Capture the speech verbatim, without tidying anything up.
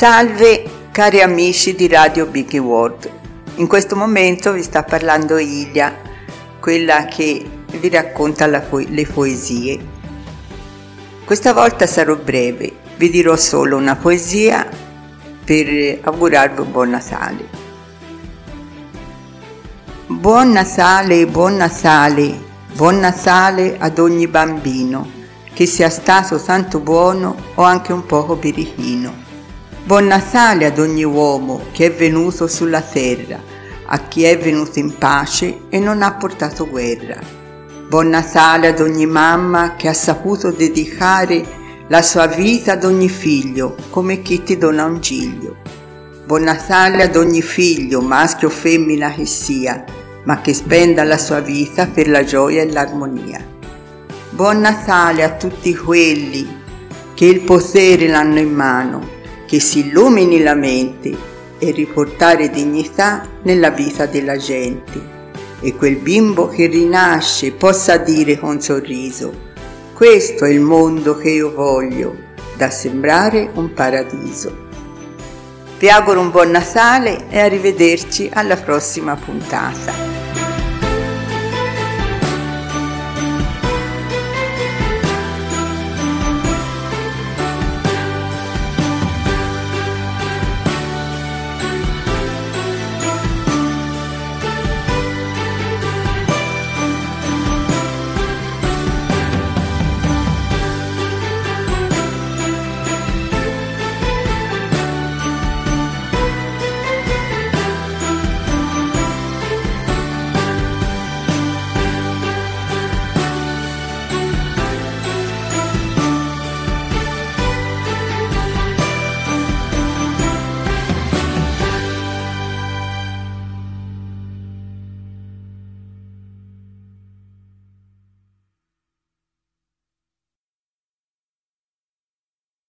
Salve cari amici di Radio Biggie World, in questo momento vi sta parlando Ilia, quella che vi racconta la po- le poesie. Questa volta sarò breve, vi dirò solo una poesia per augurarvi un buon Natale. Buon Natale, buon Natale, buon Natale ad ogni bambino, che sia stato tanto buono o anche un poco birichino. Buon Natale ad ogni uomo che è venuto sulla terra, a chi è venuto in pace e non ha portato guerra. Buon Natale ad ogni mamma che ha saputo dedicare la sua vita ad ogni figlio, come chi ti dona un giglio. Buon Natale ad ogni figlio, maschio o femmina che sia, ma che spenda la sua vita per la gioia e l'armonia. Buon Natale a tutti quelli che il potere l'hanno in mano, che si illumini la mente e riportare dignità nella vita della gente, e quel bimbo che rinasce possa dire con sorriso: questo è il mondo che io voglio, da sembrare un paradiso. Vi auguro un buon Natale e arrivederci alla prossima puntata.